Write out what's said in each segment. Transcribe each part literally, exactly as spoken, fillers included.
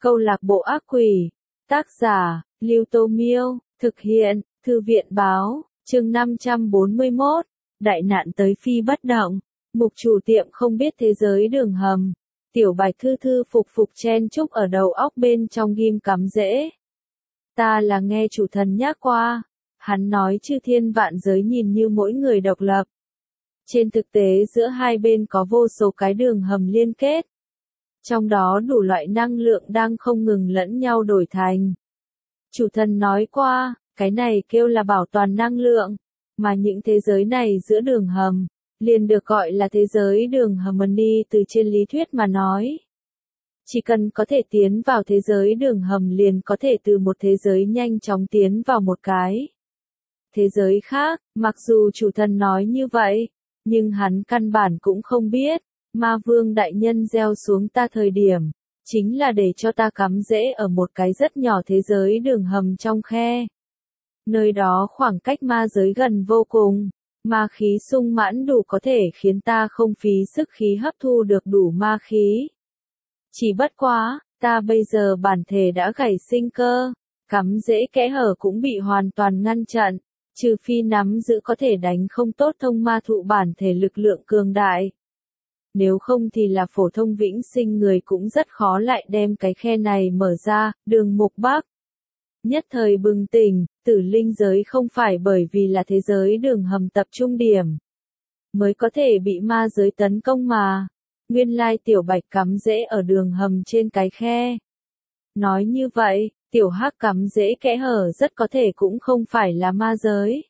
Câu lạc bộ ác quỷ. Tác giả, Lưu Tô Miêu. Thực hiện, Thư viện Báo. Chương năm trăm bốn mươi mốt. Đại nạn tới phi bất động. Mục chủ tiệm không biết thế giới đường hầm. Tiểu Bạch thư thư phục phục chen chúc ở đầu óc bên trong ghim cắm rễ. Ta là nghe chủ thần nhắc qua. Hắn nói chư thiên vạn giới nhìn như mỗi người độc lập. Trên thực tế giữa hai bên có vô số cái đường hầm liên kết. Trong đó đủ loại năng lượng đang không ngừng lẫn nhau đổi thành. Chủ thần nói qua, cái này kêu là bảo toàn năng lượng, mà những thế giới này giữa đường hầm, liền được gọi là thế giới đường hầm đi từ trên lý thuyết mà nói. Chỉ cần có thể tiến vào thế giới đường hầm liền có thể từ một thế giới nhanh chóng tiến vào một cái thế giới khác, mặc dù chủ thần nói như vậy, nhưng hắn căn bản cũng không biết. Ma vương đại nhân gieo xuống ta thời điểm, chính là để cho ta cắm rễ ở một cái rất nhỏ thế giới đường hầm trong khe. Nơi đó khoảng cách ma giới gần vô cùng, ma khí sung mãn đủ có thể khiến ta không phí sức khí hấp thu được đủ ma khí. Chỉ bất quá, ta bây giờ bản thể đã gãy sinh cơ, cắm rễ kẽ hở cũng bị hoàn toàn ngăn chặn, trừ phi nắm giữ có thể đánh không tốt thông ma thụ bản thể lực lượng cường đại. Nếu không thì là phổ thông vĩnh sinh người cũng rất khó lại đem cái khe này mở ra. Đường Mục Bắc nhất thời bừng tỉnh, tử linh giới không phải bởi vì là thế giới đường hầm tập trung điểm mới có thể bị ma giới tấn công mà. Nguyên lai Tiểu Bạch cắm rễ ở đường hầm trên cái khe. Nói như vậy, Tiểu Hắc cắm rễ kẽ hở rất có thể cũng không phải là ma giới,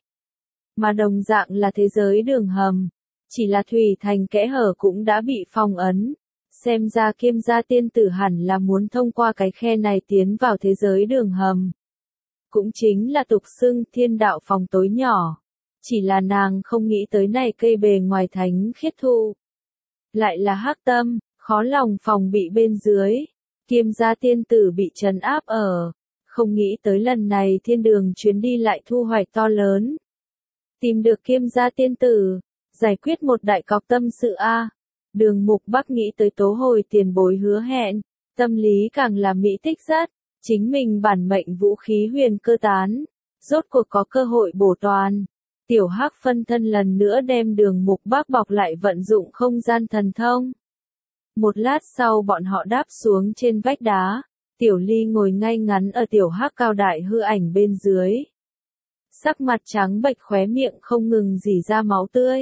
mà đồng dạng là thế giới đường hầm. Chỉ là thủy thành kẽ hở cũng đã bị phong ấn. Xem ra Kiêm gia tiên tử hẳn là muốn thông qua cái khe này tiến vào thế giới đường hầm. Cũng chính là tục xưng thiên đạo phòng tối nhỏ. Chỉ là nàng không nghĩ tới này cây bề ngoài thánh khiết thụ. Lại là hắc tâm, khó lòng phòng bị bên dưới. Kiêm gia tiên tử bị trấn áp ở. Không nghĩ tới lần này thiên đường chuyến đi lại thu hoạch to lớn. Tìm được Kiêm gia tiên tử. Giải quyết một đại cọc tâm sự a. Đường Mục Bắc nghĩ tới tố hồi tiền bối hứa hẹn, tâm lý càng là mỹ tích rất, chính mình bản mệnh vũ khí huyền cơ tán, rốt cuộc có cơ hội bổ toàn. Tiểu Hắc phân thân lần nữa đem Đường Mục Bắc bọc lại vận dụng không gian thần thông. Một lát sau bọn họ đáp xuống trên vách đá, Tiểu Ly ngồi ngay ngắn ở Tiểu Hắc cao đại hư ảnh bên dưới. Sắc mặt trắng bệch khóe miệng không ngừng rỉ ra máu tươi.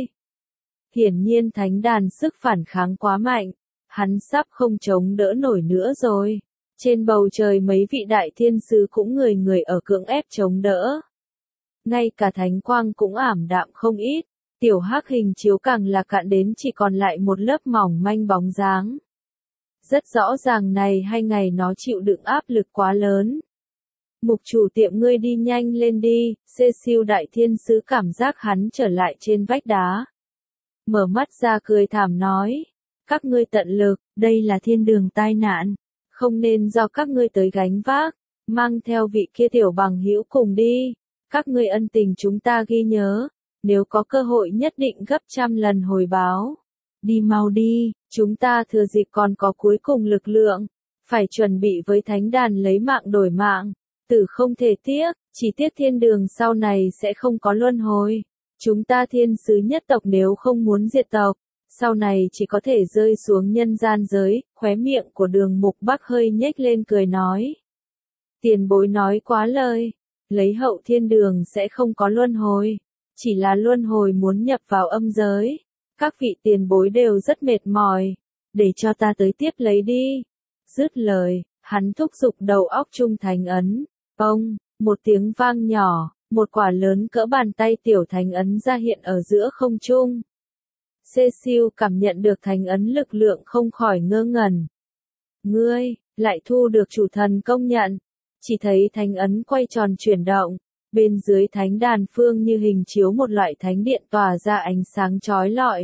Hiển nhiên thánh đàn sức phản kháng quá mạnh, hắn sắp không chống đỡ nổi nữa rồi. Trên bầu trời mấy vị đại thiên sứ cũng người người ở cưỡng ép chống đỡ. Ngay cả thánh quang cũng ảm đạm không ít, Tiểu Hắc hình chiếu càng là cạn đến chỉ còn lại một lớp mỏng manh bóng dáng. Rất rõ ràng này hai ngày nó chịu đựng áp lực quá lớn. Mục chủ tiệm ngươi đi nhanh lên đi, Cecil đại thiên sứ cảm giác hắn trở lại trên vách đá. Mở mắt ra cười thảm nói, các ngươi tận lực, đây là thiên đường tai nạn, không nên do các ngươi tới gánh vác, mang theo vị kia tiểu bằng hữu cùng đi, các ngươi ân tình chúng ta ghi nhớ, nếu có cơ hội nhất định gấp trăm lần hồi báo. Đi mau đi, chúng ta thừa dịp còn có cuối cùng lực lượng, phải chuẩn bị với thánh đàn lấy mạng đổi mạng, tử không thể tiếc, chỉ tiếc thiên đường sau này sẽ không có luân hồi. Chúng ta thiên sứ nhất tộc nếu không muốn diệt tộc, sau này chỉ có thể rơi xuống nhân gian giới. Khóe miệng của Đường Mục Bắc hơi nhếch lên cười nói. Tiền bối nói quá lời, lấy hậu thiên đường sẽ không có luân hồi, chỉ là luân hồi muốn nhập vào âm giới. Các vị tiền bối đều rất mệt mỏi, để cho ta tới tiếp lấy đi. Dứt lời, hắn thúc giục đầu óc trung thánh ấn, bông, một tiếng vang nhỏ. Một quả lớn cỡ bàn tay tiểu thánh ấn ra hiện ở giữa không trung. Cecil cảm nhận được thánh ấn lực lượng không khỏi ngơ ngẩn. Ngươi, lại thu được chủ thần công nhận. Chỉ thấy thánh ấn quay tròn chuyển động. Bên dưới thánh đàn phương như hình chiếu một loại thánh điện tỏa ra ánh sáng chói lọi.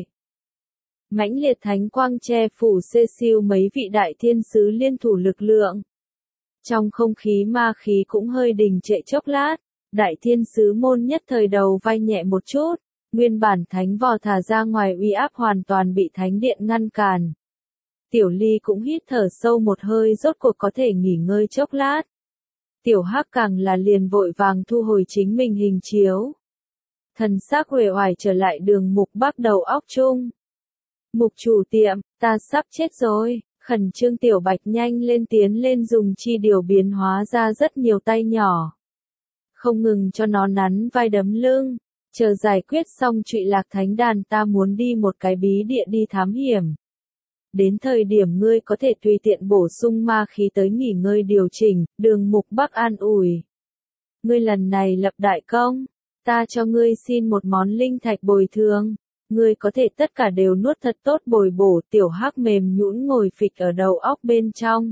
Mãnh liệt thánh quang che phủ Cecil mấy vị đại thiên sứ liên thủ lực lượng. Trong không khí ma khí cũng hơi đình trệ chốc lát. Đại thiên sứ môn nhất thời đầu vai nhẹ một chút, nguyên bản thánh vò thả ra ngoài uy áp hoàn toàn bị thánh điện ngăn cản. Tiểu Ly cũng hít thở sâu một hơi rốt cuộc có thể nghỉ ngơi chốc lát. Tiểu Hắc càng là liền vội vàng thu hồi chính mình hình chiếu. Thần sắc uể oải trở lại Đường Mục Bắc đầu óc chung. Mục chủ tiệm, ta sắp chết rồi. Khẩn trương Tiểu Bạch nhanh lên tiến lên dùng chi điều biến hóa ra rất nhiều tay nhỏ. Không ngừng cho nó nắn vai đấm lưng. Chờ giải quyết xong Trụy Lạc Thánh Đàn ta muốn đi một cái bí địa đi thám hiểm. Đến thời điểm ngươi có thể tùy tiện bổ sung ma khí tới nghỉ ngơi điều chỉnh, Đường Mục Bắc an ủi. Ngươi lần này lập đại công, ta cho ngươi xin một món linh thạch bồi thường. Ngươi có thể tất cả đều nuốt thật tốt bồi bổ. Tiểu Hắc mềm nhũn ngồi phịch ở đầu óc bên trong.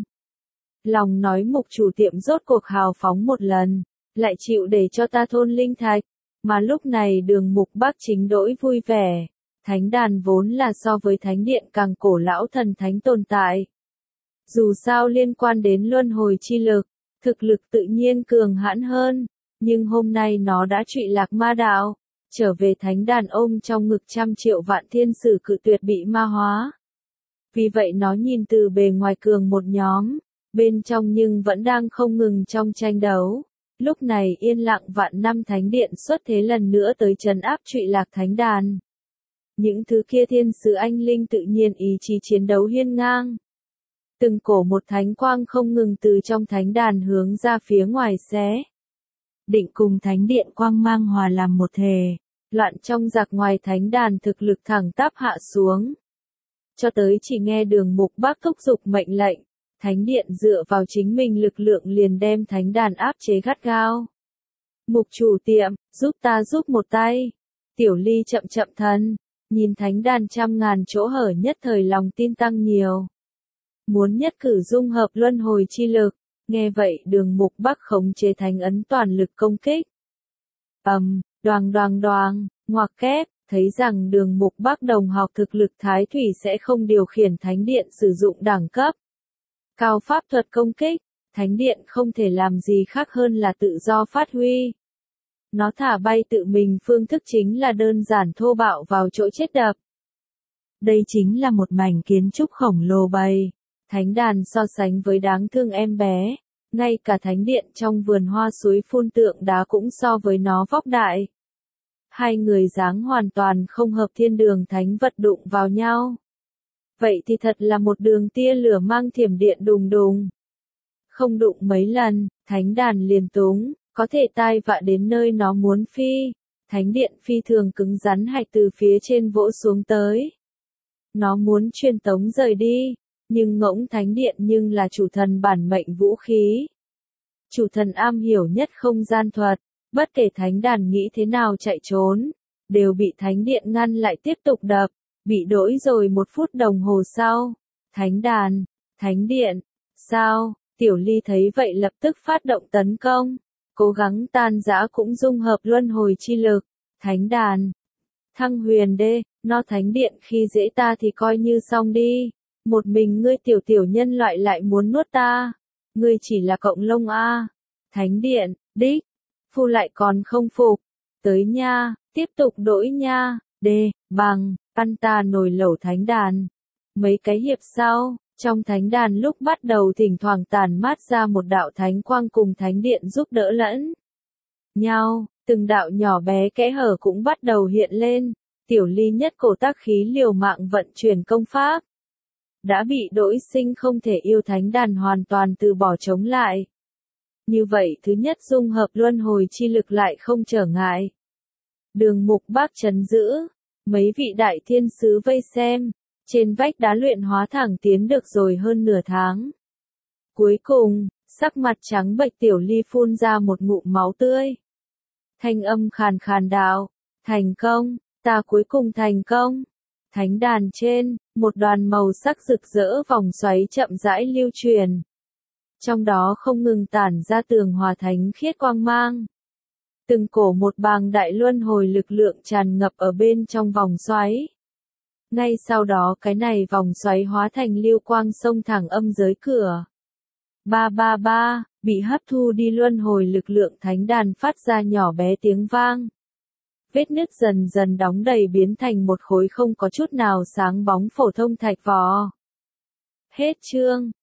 Lòng nói Mục chủ tiệm rốt cuộc hào phóng một lần, lại chịu để cho ta thôn linh thạch. Mà lúc này Đường Mục Bắc chính đỗi vui vẻ. Thánh đàn vốn là so với thánh điện càng cổ lão thần thánh tồn tại. Dù sao liên quan đến luân hồi chi lực, thực lực tự nhiên cường hãn hơn, nhưng hôm nay nó đã trụy lạc ma đạo, trở về thánh đàn ôm trong ngực trăm triệu vạn thiên sử cự tuyệt bị ma hóa. Vì vậy nó nhìn từ bề ngoài cường một nhóm, bên trong nhưng vẫn đang không ngừng trong tranh đấu. Lúc này yên lặng vạn năm thánh điện xuất thế lần nữa tới trấn áp trụy lạc thánh đàn. Những thứ kia thiên sứ anh linh tự nhiên ý chí chiến đấu hiên ngang. Từng cổ một thánh quang không ngừng từ trong thánh đàn hướng ra phía ngoài xé. Định cùng thánh điện quang mang hòa làm một thể, loạn trong giặc ngoài thánh đàn thực lực thẳng tắp hạ xuống. Cho tới chỉ nghe Đường Mục Bắc thúc giục mệnh lệnh, thánh điện dựa vào chính mình lực lượng liền đem thánh đàn áp chế gắt gao. Mục chủ tiệm, giúp ta giúp một tay. Tiểu Ly chậm chậm thân. Nhìn thánh đàn trăm ngàn chỗ hở nhất thời lòng tin tăng nhiều. Muốn nhất cử dung hợp luân hồi chi lực, nghe vậy Đường Mục Bắc khống chế thánh ấn toàn lực công kích. Ầm, đoàng đoàng đoàng, ngoặc kép, thấy rằng Đường Mục Bắc đồng học thực lực thái thủy sẽ không điều khiển thánh điện sử dụng đẳng cấp. Cao pháp thuật công kích, thánh điện không thể làm gì khác hơn là tự do phát huy. Nó thả bay tự mình phương thức chính là đơn giản thô bạo vào chỗ chết đập. Đây chính là một mảnh kiến trúc khổng lồ bầy. Thánh đàn so sánh với đáng thương em bé. Ngay cả thánh điện trong vườn hoa suối phun tượng đá cũng so với nó vóc đại. Hai người dáng hoàn toàn không hợp thiên đường thánh vật đụng vào nhau. Vậy thì thật là một đường tia lửa mang thiểm điện đùng đùng. Không đụng mấy lần, thánh đàn liền túng. Có thể tai vạ đến nơi nó muốn phi. Thánh điện phi thường cứng rắn hạch từ phía trên vỗ xuống tới. Nó muốn truyền tống rời đi. Nhưng ngỗng thánh điện nhưng là chủ thần bản mệnh vũ khí. Chủ thần am hiểu nhất không gian thuật. Bất kể thánh đàn nghĩ thế nào chạy trốn, đều bị thánh điện ngăn lại tiếp tục đập. Bị đỗi rồi một phút đồng hồ sau. Thánh đàn, thánh điện, sao? Tiểu Ly thấy vậy lập tức phát động tấn công. Cố gắng tan rã cũng dung hợp luân hồi chi lực. Thánh đàn. Thăng huyền đê, nó thánh điện khi dễ ta thì coi như xong đi. Một mình ngươi tiểu tiểu nhân loại lại muốn nuốt ta. Ngươi chỉ là cộng lông a. Thánh điện, đích. Phu lại còn không phục. Tới nha, tiếp tục đổi nha. Đê, bằng, ăn ta nồi lẩu thánh đàn. Mấy cái hiệp sau. Trong thánh đàn lúc bắt đầu thỉnh thoảng tàn mát ra một đạo thánh quang cùng thánh điện giúp đỡ lẫn nhau, từng đạo nhỏ bé kẽ hở cũng bắt đầu hiện lên. Tiểu Ly nhất cổ tác khí liều mạng vận chuyển công pháp. Đã bị đỗi sinh không thể yêu thánh đàn hoàn toàn từ bỏ chống lại. Như vậy thứ nhất dung hợp luân hồi chi lực lại không trở ngại. Đường Mục Bắc trấn giữ, mấy vị đại thiên sứ vây xem. Trên vách đá luyện hóa thẳng tiến được rồi hơn nửa tháng. Cuối cùng, sắc mặt trắng bệch Tiểu Ly phun ra một ngụm máu tươi. Thanh âm khàn khàn đạo, thành công, ta cuối cùng thành công. Thánh đàn trên, một đoàn màu sắc rực rỡ vòng xoáy chậm rãi lưu truyền. Trong đó không ngừng tản ra tường hòa thánh khiết quang mang. Từng cổ một bàng đại luân hồi lực lượng tràn ngập ở bên trong vòng xoáy. Ngay sau đó cái này vòng xoáy hóa thành lưu quang sông thẳng âm giới cửa. Ba ba ba, bị hấp thu đi luân hồi lực lượng thánh đàn phát ra nhỏ bé tiếng vang. Vết nứt dần dần đóng đầy biến thành một khối không có chút nào sáng bóng phổ thông thạch vỏ. Hết chương.